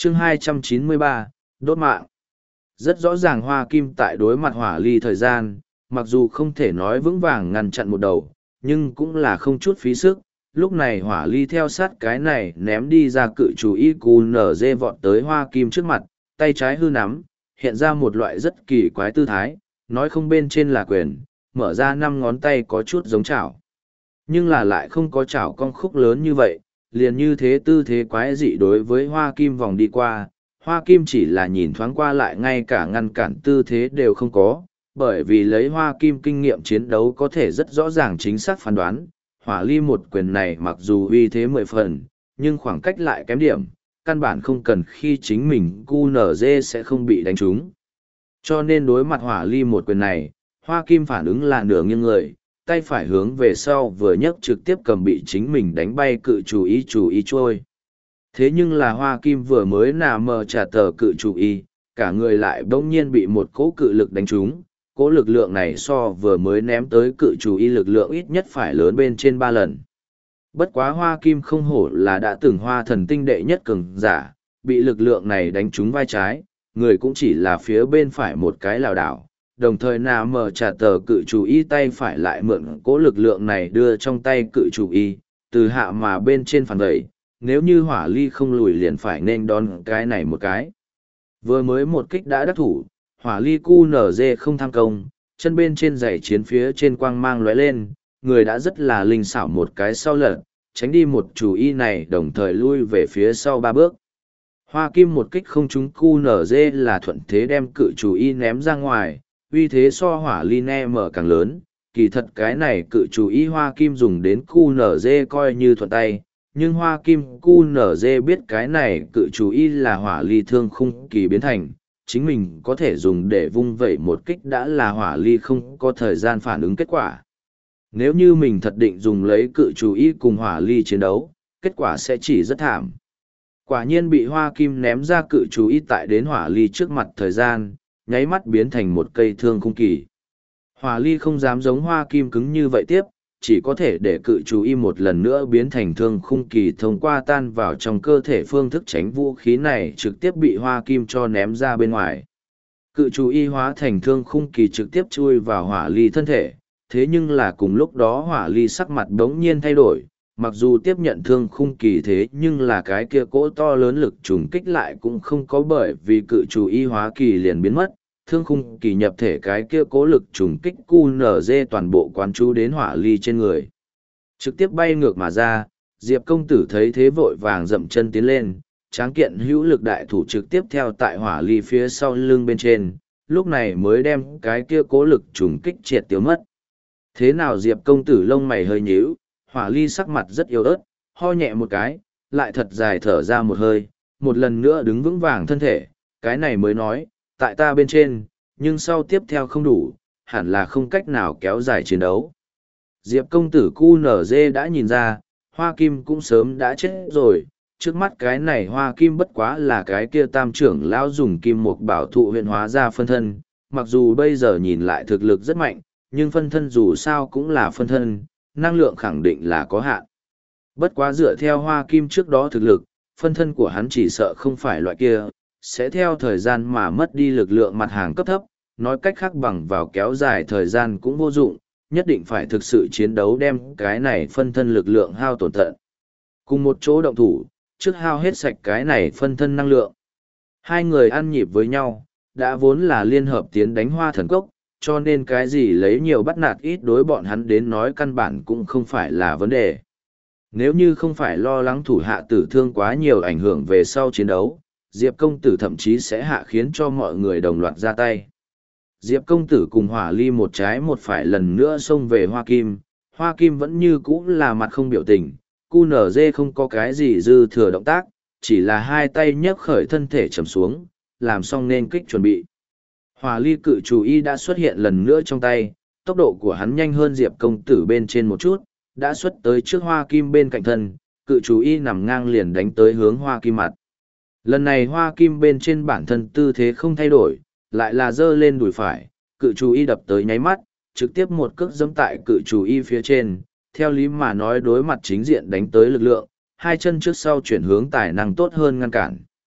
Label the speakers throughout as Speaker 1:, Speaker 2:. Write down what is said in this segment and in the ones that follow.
Speaker 1: chương 293, đốt mạng. Rất rõ ràng Hoa Kim tại đối mặt Hỏa Ly thời gian, mặc dù không thể nói vững vàng ngăn chặn một đầu, nhưng cũng là không chút phí sức. Lúc này Hỏa Ly theo sát cái này ném đi ra cự chú ý cù nở dê vọt tới Hoa Kim trước mặt, tay trái hư nắm, hiện ra một loại rất kỳ quái tư thái, nói không bên trên là quyền, mở ra 5 ngón tay có chút giống chảo. Nhưng là lại không có chảo cong khúc lớn như vậy, liền như thế tư thế quái dị đối với Hoa Kim vòng đi qua. Hoa Kim chỉ là nhìn thoáng qua lại ngay cả ngăn cản tư thế đều không có, bởi vì lấy Hoa Kim kinh nghiệm chiến đấu có thể rất rõ ràng chính xác phán đoán, Hỏa Ly một quyền này mặc dù uy thế 10 phần, nhưng khoảng cách lại kém điểm, căn bản không cần khi chính mình QNZ sẽ không bị đánh trúng. Cho nên đối mặt Hỏa Ly một quyền này, Hoa Kim phản ứng là nửa nghiêng người, tay phải hướng về sau vừa nhấc trực tiếp cầm bị chính mình đánh bay cự chú ý trôi. Thế nhưng là Hoa Kim vừa mới nà mờ trả tờ cự chú ý, cả người lại bỗng nhiên bị một cỗ cự lực đánh trúng. Cỗ lực lượng này so vừa mới ném tới cự chú ý lực lượng ít nhất phải lớn bên trên 3 lần. Bất quá Hoa Kim không hổ là đã từng Hoa Thần tinh đệ nhất cường giả, bị lực lượng này đánh trúng vai trái, người cũng chỉ là phía bên phải một cái lảo đảo, đồng thời nà mở trả tờ cự chú ý tay phải lại mượn cỗ lực lượng này đưa trong tay cự chú ý, từ hạ mà bên trên phản vẩy, nếu như Hỏa Ly không lùi liền phải nên đón cái này một cái. Vừa mới một kích đã đắc thủ, Hỏa Ly QNZ không tham công, chân bên trên giày chiến phía trên quang mang lóe lên, người đã rất là linh xảo một cái sau lật, tránh đi một chú ý này đồng thời lui về phía sau 3 bước. Hoa Kim một kích không trúng QNZ là thuận thế đem cự chú ý ném ra ngoài, uy thế so Hỏa Ly ne mở càng lớn, kỳ thật cái này cự chú ý Hoa Kim dùng đến QNZ coi như thuận tay, nhưng Hoa Kim QNZ biết cái này cự chú ý là Hỏa Ly thương khung kỳ biến thành, chính mình có thể dùng để vung vẩy một kích đã là Hỏa Ly không có thời gian phản ứng kết quả. Nếu như mình thật định dùng lấy cự chú ý cùng Hỏa Ly chiến đấu, kết quả sẽ chỉ rất thảm. Quả nhiên bị Hoa Kim ném ra cự chú ý tại đến Hỏa Ly trước mặt thời gian, nháy mắt biến thành một cây thương khung kỳ. Hỏa Ly không dám giống Hoa Kim cứng như vậy tiếp, chỉ có thể để cự chú ý một lần nữa biến thành thương khung kỳ thông qua tan vào trong cơ thể phương thức tránh vũ khí này trực tiếp bị Hoa Kim cho ném ra bên ngoài. Cự chú ý hóa thành thương khung kỳ trực tiếp chui vào Hỏa Ly thân thể, thế nhưng là cùng lúc đó Hỏa Ly sắc mặt đống nhiên thay đổi, mặc dù tiếp nhận thương khung kỳ thế nhưng là cái kia cỗ to lớn lực trùng kích lại cũng không có bởi vì cự chú ý hóa kỳ liền biến mất, thương khung kỳ nhập thể cái kia cố lực trùng kích QNZ toàn bộ quán chú đến Hỏa Ly trên người. Trực tiếp bay ngược mà ra, Diệp công tử thấy thế vội vàng dậm chân tiến lên, tráng kiện hữu lực đại thủ trực tiếp theo tại Hỏa Ly phía sau lưng bên trên, lúc này mới đem cái kia cố lực trùng kích triệt tiêu mất. Thế nào Diệp công tử lông mày hơi nhíu, Hỏa Ly sắc mặt rất yếu ớt, ho nhẹ một cái, lại thật dài thở ra một hơi, một lần nữa đứng vững vàng thân thể, cái này mới nói, tại ta bên trên, nhưng sau tiếp theo không đủ, hẳn là không cách nào kéo dài chiến đấu. Diệp công tử QNZ đã nhìn ra, Hoa Kim cũng sớm đã chết rồi, trước mắt cái này Hoa Kim bất quá là cái kia tam trưởng lão dùng kim mục bảo thụ huyện hóa ra phân thân, mặc dù bây giờ nhìn lại thực lực rất mạnh, nhưng phân thân dù sao cũng là phân thân, năng lượng khẳng định là có hạn. Bất quá dựa theo Hoa Kim trước đó thực lực, phân thân của hắn chỉ sợ không phải loại kia, sẽ theo thời gian mà mất đi lực lượng mặt hàng cấp thấp, nói cách khác bằng vào kéo dài thời gian cũng vô dụng, nhất định phải thực sự chiến đấu đem cái này phân thân lực lượng hao tổn tận. Cùng một chỗ động thủ, trước hao hết sạch cái này phân thân năng lượng. Hai người ăn nhịp với nhau, đã vốn là liên hợp tiến đánh Hoa Thần Cốc, cho nên cái gì lấy nhiều bắt nạt ít đối bọn hắn đến nói căn bản cũng không phải là vấn đề. Nếu như không phải lo lắng thủ hạ tử thương quá nhiều ảnh hưởng về sau chiến đấu, Diệp công tử thậm chí sẽ hạ khiến cho mọi người đồng loạt ra tay. Diệp công tử cùng Hỏa Ly một trái một phải lần nữa xông về Hoa Kim. Hoa Kim vẫn như cũ là mặt không biểu tình, QNZ không có cái gì dư thừa động tác, chỉ là hai tay nhấc khởi thân thể trầm xuống, làm xong nên kích chuẩn bị. Hỏa Ly cự chú ý đã xuất hiện lần nữa trong tay, tốc độ của hắn nhanh hơn Diệp công tử bên trên một chút, đã xuất tới trước Hoa Kim bên cạnh thân, cự chú ý nằm ngang liền đánh tới hướng Hoa Kim mặt. Lần này Hoa Kim bên trên bản thân tư thế không thay đổi, lại là giơ lên đùi phải, cự chú ý đập tới nháy mắt, trực tiếp một cước giẫm tại cự chú ý phía trên, theo lý mà nói đối mặt chính diện đánh tới lực lượng, hai chân trước sau chuyển hướng tài năng tốt hơn ngăn cản.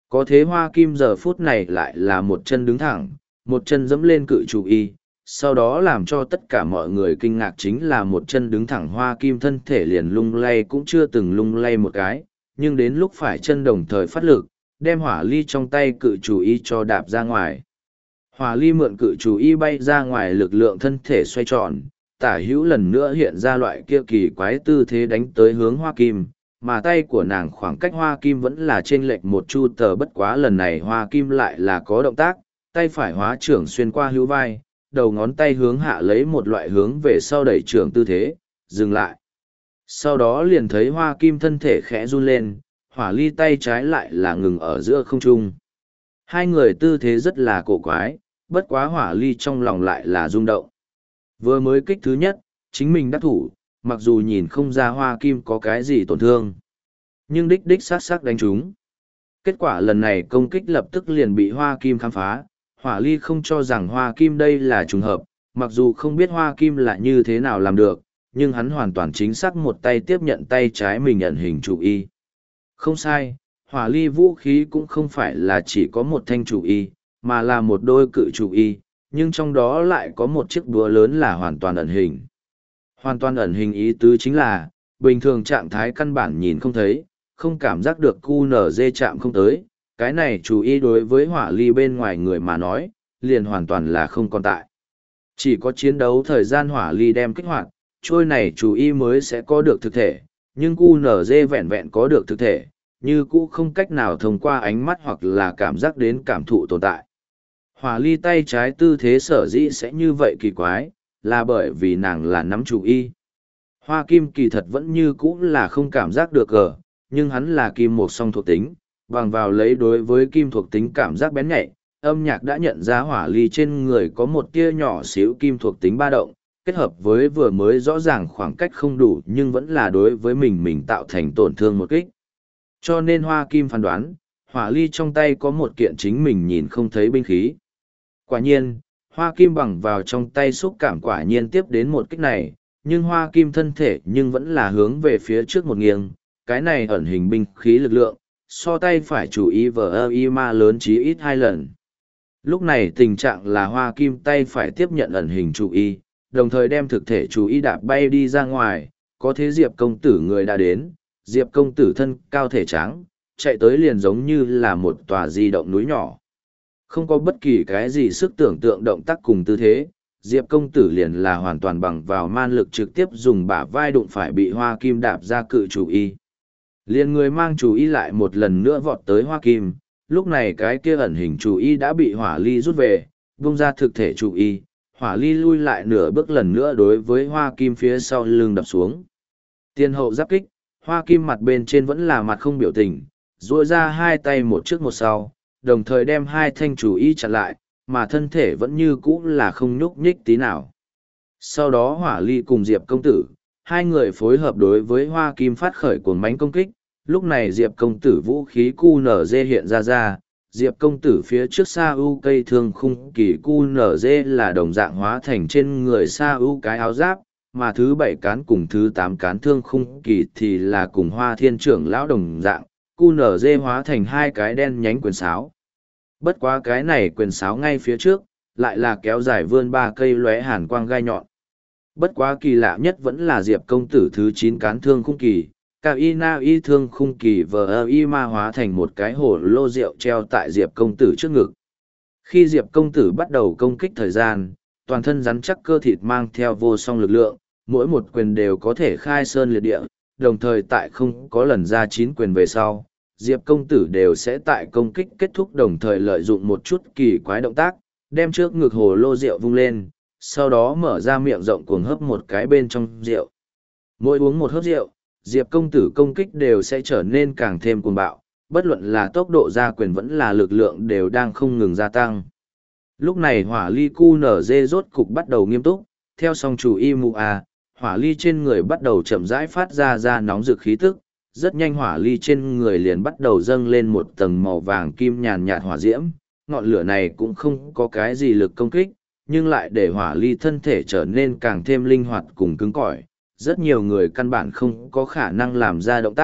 Speaker 1: Có thế Hoa Kim giờ phút này lại là một chân đứng thẳng, một chân dẫm lên cự chủ y, sau đó làm cho tất cả mọi người kinh ngạc chính là một chân đứng thẳng Hoa Kim thân thể liền lung lay cũng chưa từng lung lay một cái, nhưng đến lúc phải chân đồng thời phát lực, đem hỏa ly trong tay cự chủ y cho đạp ra ngoài. Hỏa ly mượn cự chủ y bay ra ngoài lực lượng thân thể xoay tròn, tả hữu lần nữa hiện ra loại kia kỳ quái tư thế đánh tới hướng Hoa Kim, mà tay của nàng khoảng cách Hoa Kim vẫn là trên lệch một chu tờ, bất quá lần này Hoa Kim lại là có động tác, tay phải hóa trưởng xuyên qua hữu vai, đầu ngón tay hướng hạ lấy một loại hướng về sau đẩy trưởng tư thế, dừng lại. Sau đó liền thấy Hoa Kim thân thể khẽ run lên, hỏa ly tay trái lại là ngừng ở giữa không trung. Hai người tư thế rất là cổ quái, bất quá hỏa ly trong lòng lại là rung động. Vừa mới kích thứ nhất, chính mình đắc thủ, mặc dù nhìn không ra Hoa Kim có cái gì tổn thương, nhưng đích đích sát sát đánh trúng. Kết quả lần này công kích lập tức liền bị Hoa Kim khám phá, hỏa ly không cho rằng Hoa Kim đây là trùng hợp, mặc dù không biết Hoa Kim là như thế nào làm được, nhưng hắn hoàn toàn chính xác một tay tiếp nhận tay trái mình nhận hình chủ y. Không sai, hỏa ly vũ khí cũng không phải là chỉ có một thanh chủ y, mà là một đôi cự chủ y, nhưng trong đó lại có một chiếc búa lớn là hoàn toàn ẩn hình. Hoàn toàn ẩn hình ý tứ chính là, bình thường trạng thái căn bản nhìn không thấy, không cảm giác được QNZ chạm không tới, cái này chủ y đối với hỏa ly bên ngoài người mà nói, liền hoàn toàn là không còn tại. Chỉ có chiến đấu thời gian hỏa ly đem kích hoạt, trôi này chủ y mới sẽ có được thực thể, nhưng QNZ vẹn vẹn có được thực thể, như cũ không cách nào thông qua ánh mắt hoặc là cảm giác đến cảm thụ tồn tại. Hỏa ly tay trái tư thế sở dĩ sẽ như vậy kỳ quái, là bởi vì nàng là nắm chủ y. Hoa Kim kỳ thật vẫn như cũ là không cảm giác được cờ, nhưng hắn là kim một song thuộc tính, bằng vào lấy đối với kim thuộc tính cảm giác bén nhạy, âm nhạc đã nhận ra hỏa ly trên người có một tia nhỏ xíu kim thuộc tính ba động, kết hợp với vừa mới rõ ràng khoảng cách không đủ nhưng vẫn là đối với mình tạo thành tổn thương một kích. Cho nên Hoa Kim phán đoán, hỏa ly trong tay có một kiện chính mình nhìn không thấy binh khí. Quả nhiên, Hoa Kim bằng vào trong tay xúc cảm quả nhiên tiếp đến một kích này, nhưng Hoa Kim thân thể nhưng vẫn là hướng về phía trước một nghiêng, cái này ẩn hình binh khí lực lượng, so tay phải chủ ý vờ ma lớn chí ít 2 lần. Lúc này tình trạng là Hoa Kim tay phải tiếp nhận ẩn hình chủ y, đồng thời đem thực thể chủ y đạp bay đi ra ngoài, có thế Diệp công tử người đã đến, Diệp công tử thân cao thể trắng, chạy tới liền giống như là một tòa di động núi nhỏ. Không có bất kỳ cái gì sức tưởng tượng động tác cùng tư thế, Diệp công tử liền là hoàn toàn bằng vào man lực trực tiếp dùng bả vai đụng phải bị Hoa Kim đạp ra cự chủ y. Liền người mang chủ y lại một lần nữa vọt tới Hoa Kim, lúc này cái kia ẩn hình chủ y đã bị hỏa ly rút về, vung ra thực thể chủ y, hỏa ly lui lại nửa bước lần nữa đối với Hoa Kim phía sau lưng đập xuống. Tiên hậu giáp kích, Hoa Kim mặt bên trên vẫn là mặt không biểu tình, duỗi ra hai tay một trước một sau, đồng thời đem hai thanh chủ y chặn lại, mà thân thể vẫn như cũ là không nhúc nhích tí nào. Sau đó hỏa ly cùng Diệp công tử, hai người phối hợp đối với Hoa Kim phát khởi cuồng mãnh công kích, lúc này Diệp công tử vũ khí QNZ hiện ra, Diệp công tử phía trước Sa U cây thương khung kỳ QNZ là đồng dạng hóa thành trên người Sa U cái áo giáp, mà thứ 7 cán cùng thứ 8 cán thương khung kỳ thì là cùng Hoa Thiên trưởng lão đồng dạng, QNZ hóa thành hai cái đen nhánh quyền sáo. Bất quá cái này quyền sáo ngay phía trước, lại là kéo dài vươn 3 cây lóe hàn quang gai nhọn. Bất quá kỳ lạ nhất vẫn là Diệp công tử thứ 9 cán thương khung kỳ, Cao y na y thương khung kỳ vờ y ma hóa thành một cái hồ lô rượu treo tại Diệp công tử trước ngực. Khi Diệp công tử bắt đầu công kích thời gian, toàn thân rắn chắc cơ thịt mang theo vô song lực lượng, mỗi một quyền đều có thể khai sơn liệt địa, đồng thời tại không có lần ra 9 quyền về sau, Diệp công tử đều sẽ tại công kích kết thúc đồng thời lợi dụng một chút kỳ quái động tác, đem trước ngực hồ lô rượu vung lên, sau đó mở ra miệng rộng cuồng hấp một cái bên trong rượu. Mỗi uống một hớp rượu, Diệp công tử công kích đều sẽ trở nên càng thêm cuồng bạo, bất luận là tốc độ ra quyền vẫn là lực lượng đều đang không ngừng gia tăng. Lúc này hỏa ly QNZ rốt cục bắt đầu nghiêm túc, theo song chủ y mù hỏa ly trên người bắt đầu chậm rãi phát ra nóng rực khí tức, rất nhanh hỏa ly trên người liền bắt đầu dâng lên một tầng màu vàng kim nhàn nhạt hỏa diễm, ngọn lửa này cũng không có cái gì lực công kích, nhưng lại để hỏa ly thân thể trở nên càng thêm linh hoạt cùng cứng cỏi. Rất nhiều người căn bản không có khả năng làm ra động tác,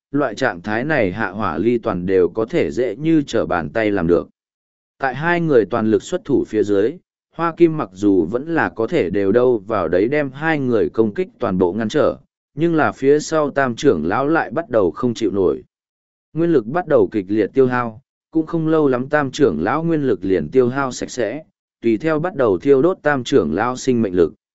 Speaker 1: loại trạng thái này hạ hỏa ly toàn đều có thể dễ như trở bàn tay làm được. Tại hai người toàn lực xuất thủ phía dưới, Hoa Kim mặc dù vẫn là có thể đều đâu vào đấy đem hai người công kích toàn bộ ngăn trở, nhưng là phía sau tam trưởng lão lại bắt đầu không chịu nổi. Nguyên lực bắt đầu kịch liệt tiêu hao, cũng không lâu lắm tam trưởng lão nguyên lực liền tiêu hao sạch sẽ, tùy theo bắt đầu thiêu đốt tam trưởng lão sinh mệnh lực.